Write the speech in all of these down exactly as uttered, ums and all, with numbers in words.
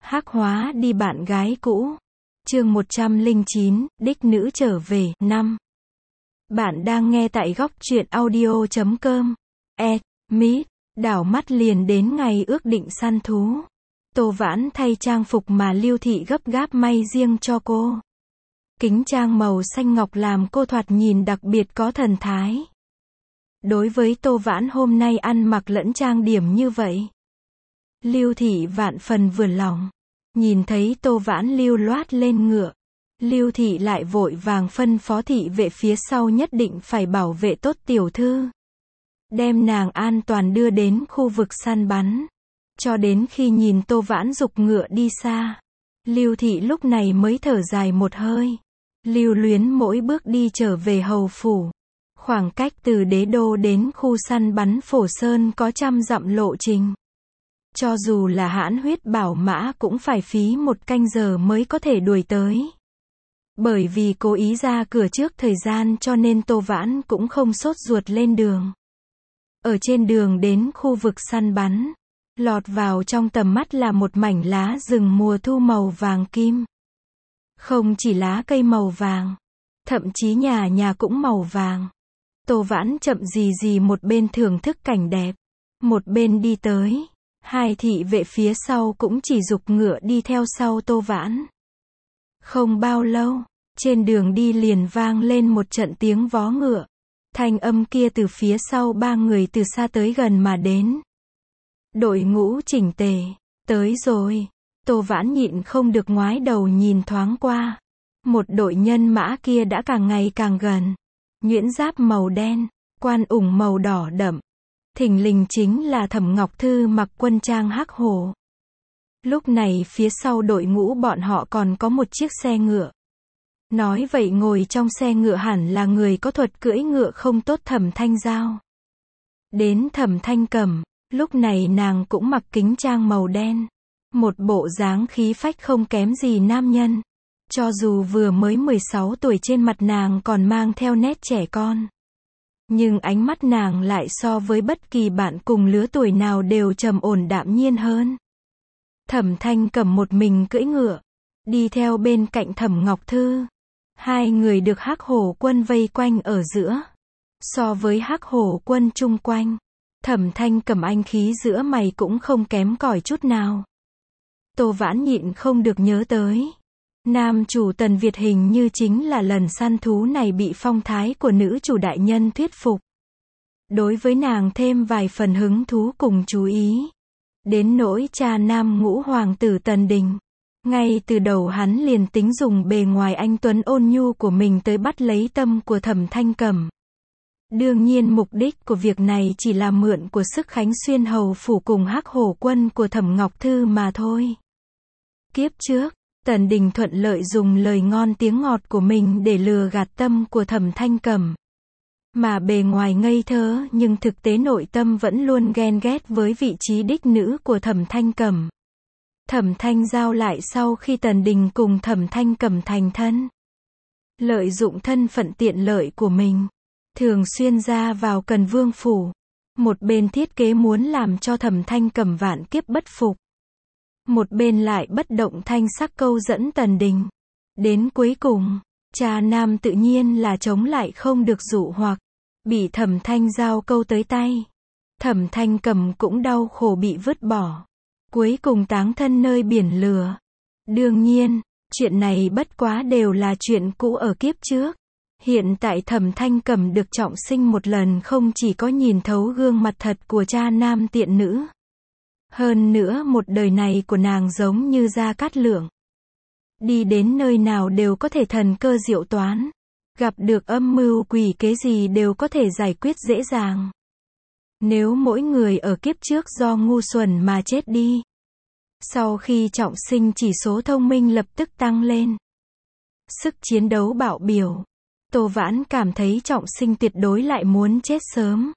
Hắc hóa đi bạn gái cũ. Chương một trăm lẻ chín, đích nữ trở về, năm. Bạn đang nghe tại góc truyện audio chấm com. Ed, Mít, đảo mắt liền đến ngày ước định săn thú. Tô Vãn thay trang phục mà Lưu Thị gấp gáp may riêng cho cô. Kính trang màu xanh ngọc làm cô thoạt nhìn đặc biệt có thần thái. Đối với Tô Vãn hôm nay ăn mặc lẫn trang điểm như vậy, Lưu Thị vạn phần vừa lòng. Nhìn thấy Tô Vãn lưu loát lên ngựa, Lưu Thị lại vội vàng phân phó thị vệ phía sau nhất định phải bảo vệ tốt tiểu thư, đem nàng an toàn đưa đến khu vực săn bắn. Cho đến khi nhìn Tô Vãn giục ngựa đi xa, Lưu Thị lúc này mới thở dài một hơi. Lưu Luyến mỗi bước đi trở về hầu phủ. Khoảng cách từ đế đô đến khu săn bắn Phổ Sơn có trăm dặm lộ trình. Cho dù là hãn huyết bảo mã cũng phải phí một canh giờ mới có thể đuổi tới. Bởi vì cố ý ra cửa trước thời gian cho nên Tô Vãn cũng không sốt ruột lên đường. Ở trên đường đến khu vực săn bắn, lọt vào trong tầm mắt là một mảnh lá rừng mùa thu màu vàng kim. Không chỉ lá cây màu vàng, thậm chí nhà nhà cũng màu vàng. Tô Vãn chậm gì gì một bên thưởng thức cảnh đẹp, một bên đi tới. Hai thị vệ phía sau cũng chỉ giục ngựa đi theo sau Tô Vãn. Không bao lâu, trên đường đi liền vang lên một trận tiếng vó ngựa. Thanh âm kia từ phía sau ba người từ xa tới gần mà đến. Đội ngũ chỉnh tề, tới rồi. Tô Vãn nhịn không được ngoái đầu nhìn thoáng qua. Một đội nhân mã kia đã càng ngày càng gần. Nhuyễn giáp màu đen, quan ủng màu đỏ đậm. Thình lình chính là Thẩm Ngọc Thư mặc quân trang hắc hổ. Lúc này phía sau đội ngũ bọn họ còn có một chiếc xe ngựa. Nói vậy ngồi trong xe ngựa hẳn là người có thuật cưỡi ngựa không tốt Thẩm Thanh Giao. Đến Thẩm Thanh Cẩm, lúc này nàng cũng mặc kính trang màu đen. Một bộ dáng khí phách không kém gì nam nhân. Cho dù vừa mới mười sáu tuổi trên mặt nàng còn mang theo nét trẻ con. Nhưng ánh mắt nàng lại so với bất kỳ bạn cùng lứa tuổi nào đều trầm ổn đạm nhiên hơn. Thẩm Thanh Cẩm một mình cưỡi ngựa, đi theo bên cạnh Thẩm Ngọc Thư. Hai người được Hắc Hổ quân vây quanh ở giữa. So với Hắc Hổ quân chung quanh, Thẩm Thanh Cẩm anh khí giữa mày cũng không kém cỏi chút nào. Tô Vãn nhịn không được nhớ tới. Nam chủ Tần Việt hình như chính là lần săn thú này bị phong thái của nữ chủ đại nhân thuyết phục. Đối với nàng thêm vài phần hứng thú cùng chú ý. Đến nỗi cha nam ngũ hoàng tử Tần Đình. Ngay từ đầu hắn liền tính dùng bề ngoài anh tuấn ôn nhu của mình tới bắt lấy tâm của Thẩm Thanh Cẩm. Đương nhiên mục đích của việc này chỉ là mượn của sức Khánh Xuyên hầu phủ cùng Hắc Hổ quân của Thẩm Ngọc Thư mà thôi. Kiếp trước, Tần Đình thuận lợi dùng lời ngon tiếng ngọt của mình để lừa gạt tâm của Thẩm Thanh Cẩm. Mà bề ngoài ngây thơ nhưng thực tế nội tâm vẫn luôn ghen ghét với vị trí đích nữ của Thẩm Thanh Cẩm. Thẩm Thanh Giao lại sau khi Tần Đình cùng Thẩm Thanh Cẩm thành thân. Lợi dụng thân phận tiện lợi của mình, thường xuyên ra vào Cần Vương phủ. Một bên thiết kế muốn làm cho Thẩm Thanh Cẩm vạn kiếp bất phục. Một bên lại bất động thanh sắc câu dẫn Tần Đình. Đến cuối cùng, cha nam tự nhiên là chống lại không được dụ hoặc, bị Thẩm Thanh Giao câu tới tay. Thẩm Thanh Cẩm cũng đau khổ bị vứt bỏ. Cuối cùng táng thân nơi biển lửa. Đương nhiên, chuyện này bất quá đều là chuyện cũ ở kiếp trước. Hiện tại Thẩm Thanh Cẩm được trọng sinh một lần không chỉ có nhìn thấu gương mặt thật của cha nam tiện nữ. Hơn nữa một đời này của nàng giống như Gia Cát Lượng. Đi đến nơi nào đều có thể thần cơ diệu toán. Gặp được âm mưu quỷ kế gì đều có thể giải quyết dễ dàng. Nếu mỗi người ở kiếp trước do ngu xuẩn mà chết đi, sau khi trọng sinh chỉ số thông minh lập tức tăng lên. Sức chiến đấu bạo biểu. Tô Vãn cảm thấy trọng sinh tuyệt đối lại muốn chết sớm.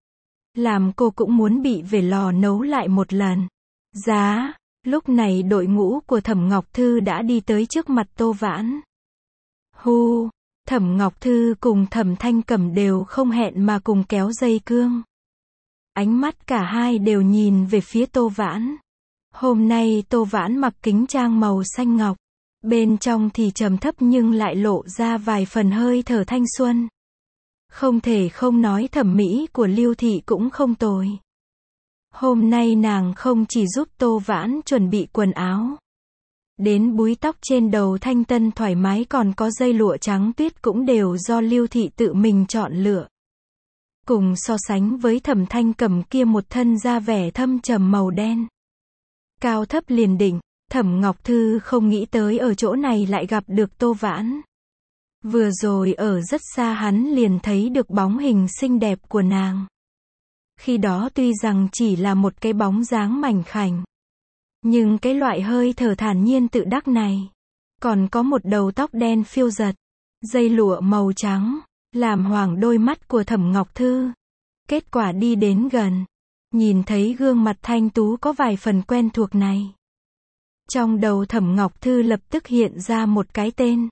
Làm cô cũng muốn bị về lò nấu lại một lần. Giá, lúc này đội ngũ của Thẩm Ngọc Thư đã đi tới trước mặt Tô Vãn. Hu, Thẩm Ngọc Thư cùng Thẩm Thanh Cẩm đều không hẹn mà cùng kéo dây cương. Ánh mắt cả hai đều nhìn về phía Tô Vãn. Hôm nay Tô Vãn mặc kính trang màu xanh ngọc. Bên trong thì trầm thấp nhưng lại lộ ra vài phần hơi thở thanh xuân. Không thể không nói thẩm mỹ của Lưu Thị cũng không tồi. Hôm nay nàng không chỉ giúp Tô Vãn chuẩn bị quần áo. Đến búi tóc trên đầu thanh tân thoải mái, còn có dây lụa trắng tuyết cũng đều do Lưu Thị tự mình chọn lựa. Cùng so sánh với Thẩm Thanh Cầm kia một thân da vẻ thâm trầm màu đen. Cao thấp liền đỉnh, Thẩm Ngọc Thư không nghĩ tới ở chỗ này lại gặp được Tô Vãn. Vừa rồi ở rất xa hắn liền thấy được bóng hình xinh đẹp của nàng. Khi đó tuy rằng chỉ là một cái bóng dáng mảnh khảnh, nhưng cái loại hơi thở thản nhiên tự đắc này, còn có một đầu tóc đen phiêu giật, dây lụa màu trắng, làm hoảng đôi mắt của Thẩm Ngọc Thư. Kết quả đi đến gần, nhìn thấy gương mặt thanh tú có vài phần quen thuộc này. Trong đầu Thẩm Ngọc Thư lập tức hiện ra một cái tên.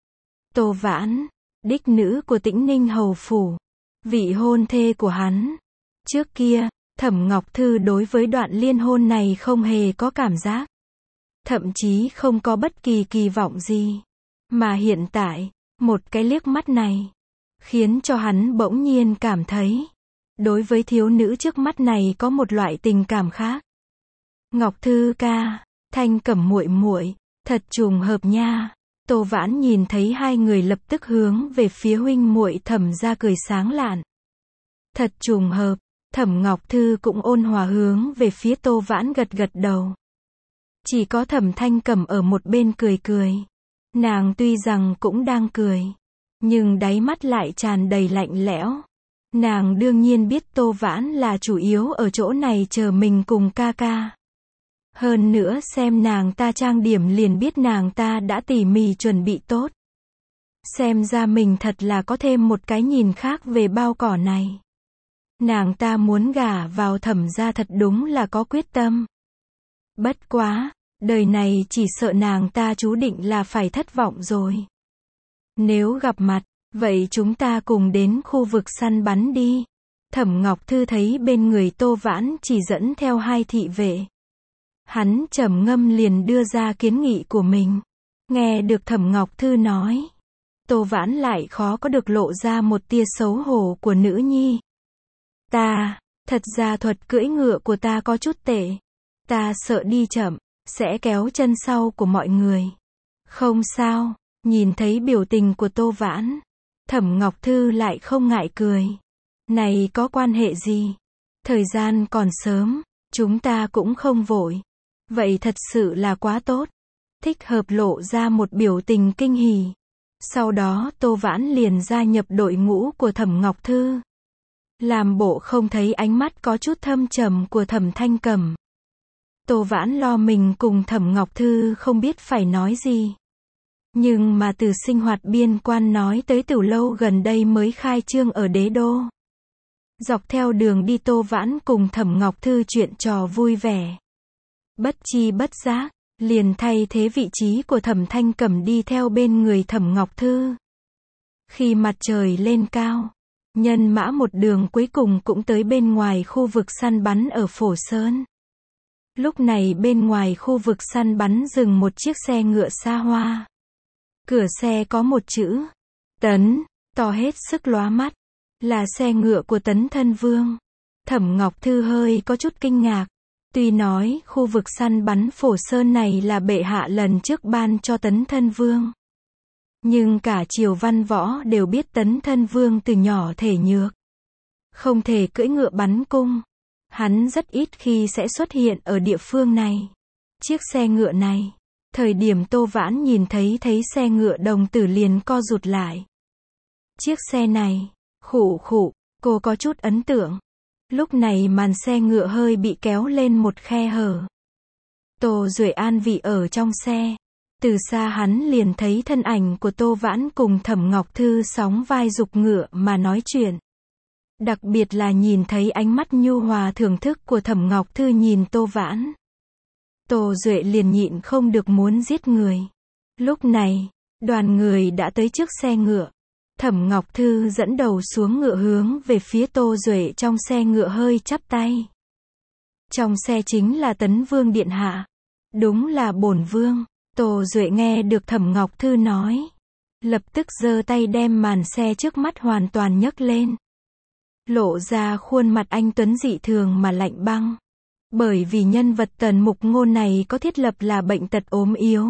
Tô Vãn, đích nữ của Tĩnh Ninh hầu phủ, vị hôn thê của hắn. Trước kia, Thẩm Ngọc Thư đối với đoạn liên hôn này không hề có cảm giác. Thậm chí không có bất kỳ kỳ vọng gì. Mà hiện tại, một cái liếc mắt này, khiến cho hắn bỗng nhiên cảm thấy, đối với thiếu nữ trước mắt này có một loại tình cảm khác. Ngọc Thư ca, Thanh Cẩm muội muội, thật trùng hợp nha. Tô Vãn nhìn thấy hai người lập tức hướng về phía huynh muội Thẩm ra cười sáng lạn. Thật trùng hợp, Thẩm Ngọc Thư cũng ôn hòa hướng về phía Tô Vãn gật gật đầu. Chỉ có Thẩm Thanh Cẩm ở một bên cười cười. Nàng tuy rằng cũng đang cười, nhưng đáy mắt lại tràn đầy lạnh lẽo. Nàng đương nhiên biết Tô Vãn là chủ yếu ở chỗ này chờ mình cùng ca ca. Hơn nữa xem nàng ta trang điểm liền biết nàng ta đã tỉ mỉ chuẩn bị tốt. Xem ra mình thật là có thêm một cái nhìn khác về bao cỏ này. Nàng ta muốn gả vào Thẩm gia thật đúng là có quyết tâm. Bất quá, đời này chỉ sợ nàng ta chú định là phải thất vọng rồi. Nếu gặp mặt, vậy chúng ta cùng đến khu vực săn bắn đi. Thẩm Ngọc Thư thấy bên người Tô Vãn chỉ dẫn theo hai thị vệ. Hắn trầm ngâm liền đưa ra kiến nghị của mình. Nghe được Thẩm Ngọc Thư nói, Tô Vãn lại khó có được lộ ra một tia xấu hổ của nữ nhi. Ta, thật ra thuật cưỡi ngựa của ta có chút tệ. Ta sợ đi chậm, sẽ kéo chân sau của mọi người. Không sao, nhìn thấy biểu tình của Tô Vãn, Thẩm Ngọc Thư lại không ngại cười. Này có quan hệ gì? Thời gian còn sớm, chúng ta cũng không vội. Vậy thật sự là quá tốt. Thích hợp lộ ra một biểu tình kinh hỉ. Sau đó Tô Vãn liền gia nhập đội ngũ của Thẩm Ngọc Thư. Làm bộ không thấy ánh mắt có chút thâm trầm của Thẩm Thanh Cẩm. Tô Vãn lo mình cùng Thẩm Ngọc Thư không biết phải nói gì. Nhưng mà từ sinh hoạt biên quan nói tới tiểu lâu gần đây mới khai trương ở Đế Đô. Dọc theo đường đi Tô Vãn cùng Thẩm Ngọc Thư chuyện trò vui vẻ. Bất chi bất giác, liền thay thế vị trí của Thẩm Thanh Cẩm đi theo bên người Thẩm Ngọc Thư. Khi mặt trời lên cao, nhân mã một đường cuối cùng cũng tới bên ngoài khu vực săn bắn ở Phổ Sơn. Lúc này bên ngoài khu vực săn bắn dừng một chiếc xe ngựa xa hoa. Cửa xe có một chữ Tấn, to hết sức lóa mắt. Là xe ngựa của Tấn Thân Vương. Thẩm Ngọc Thư hơi có chút kinh ngạc. Tuy nói khu vực săn bắn Phổ Sơn này là bệ hạ lần trước ban cho Tấn Thân Vương. Nhưng cả triều văn võ đều biết Tấn Thân Vương từ nhỏ thể nhược. Không thể cưỡi ngựa bắn cung. Hắn rất ít khi sẽ xuất hiện ở địa phương này. Chiếc xe ngựa này, thời điểm Tô Vãn nhìn thấy thấy xe ngựa đồng tử liền co rụt lại. Chiếc xe này, khụ khụ, cô có chút ấn tượng. Lúc này màn xe ngựa hơi bị kéo lên một khe hở. Tô Duệ an vị ở trong xe. Từ xa hắn liền thấy thân ảnh của Tô Vãn cùng Thẩm Ngọc Thư sóng vai giục ngựa mà nói chuyện. Đặc biệt là nhìn thấy ánh mắt nhu hòa thưởng thức của Thẩm Ngọc Thư nhìn Tô Vãn. Tô Duệ liền nhịn không được muốn giết người. Lúc này, đoàn người đã tới trước xe ngựa. Thẩm Ngọc Thư dẫn đầu xuống ngựa hướng về phía Tô Duệ trong xe ngựa hơi chắp tay. Trong xe chính là Tấn Vương điện hạ. Đúng là bổn vương. Tô Duệ nghe được Thẩm Ngọc Thư nói. Lập tức giơ tay đem màn xe trước mắt hoàn toàn nhấc lên. Lộ ra khuôn mặt anh tuấn dị thường mà lạnh băng. Bởi vì nhân vật Tần Mục Ngôn này có thiết lập là bệnh tật ốm yếu.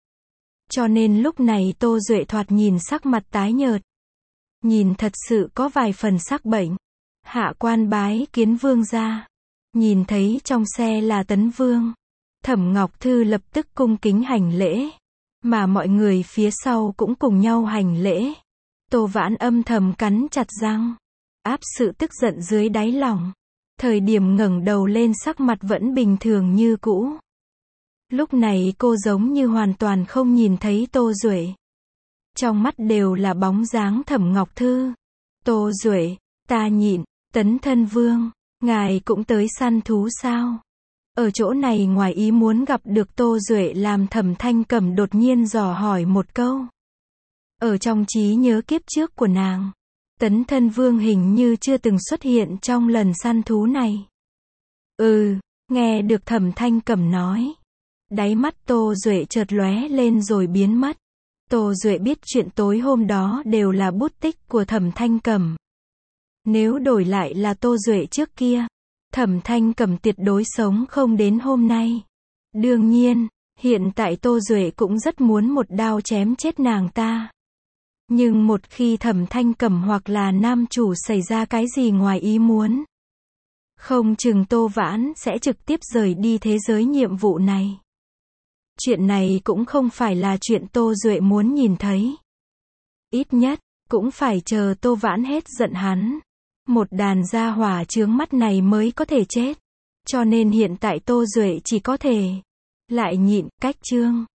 Cho nên lúc này Tô Duệ thoạt nhìn sắc mặt tái nhợt. Nhìn thật sự có vài phần sắc bệnh. Hạ quan bái kiến vương gia. Nhìn thấy trong xe là Tấn Vương. Thẩm Ngọc Thư lập tức cung kính hành lễ. Mà mọi người phía sau cũng cùng nhau hành lễ. Tô Vãn âm thầm cắn chặt răng. Áp sự tức giận dưới đáy lòng. Thời điểm ngẩng đầu lên sắc mặt vẫn bình thường như cũ. Lúc này cô giống như hoàn toàn không nhìn thấy Tô Duệ. Trong mắt đều là bóng dáng Thẩm Ngọc Thư. Tô Duệ, ta nhịn, Tấn Thân Vương, ngài cũng tới săn thú sao? Ở chỗ này ngoài ý muốn gặp được Tô Duệ làm Thẩm Thanh Cẩm đột nhiên dò hỏi một câu. Ở trong trí nhớ kiếp trước của nàng, Tấn Thân Vương hình như chưa từng xuất hiện trong lần săn thú này. Ừ, nghe được Thẩm Thanh Cẩm nói. Đáy mắt Tô Duệ chợt lóe lên rồi biến mất. Tô Duệ biết chuyện tối hôm đó đều là bút tích của Thẩm Thanh Cẩm. Nếu đổi lại là Tô Duệ trước kia, Thẩm Thanh Cẩm tuyệt đối sống không đến hôm nay. Đương nhiên, hiện tại Tô Duệ cũng rất muốn một đao chém chết nàng ta. Nhưng một khi Thẩm Thanh Cẩm hoặc là nam chủ xảy ra cái gì ngoài ý muốn, không chừng Tô Vãn sẽ trực tiếp rời đi thế giới nhiệm vụ này. Chuyện này cũng không phải là chuyện Tô Duệ muốn nhìn thấy. Ít nhất, cũng phải chờ Tô Vãn hết giận hắn. Một đàn gia hỏa chướng mắt này mới có thể chết. Cho nên hiện tại Tô Duệ chỉ có thể lại nhịn, cách chương.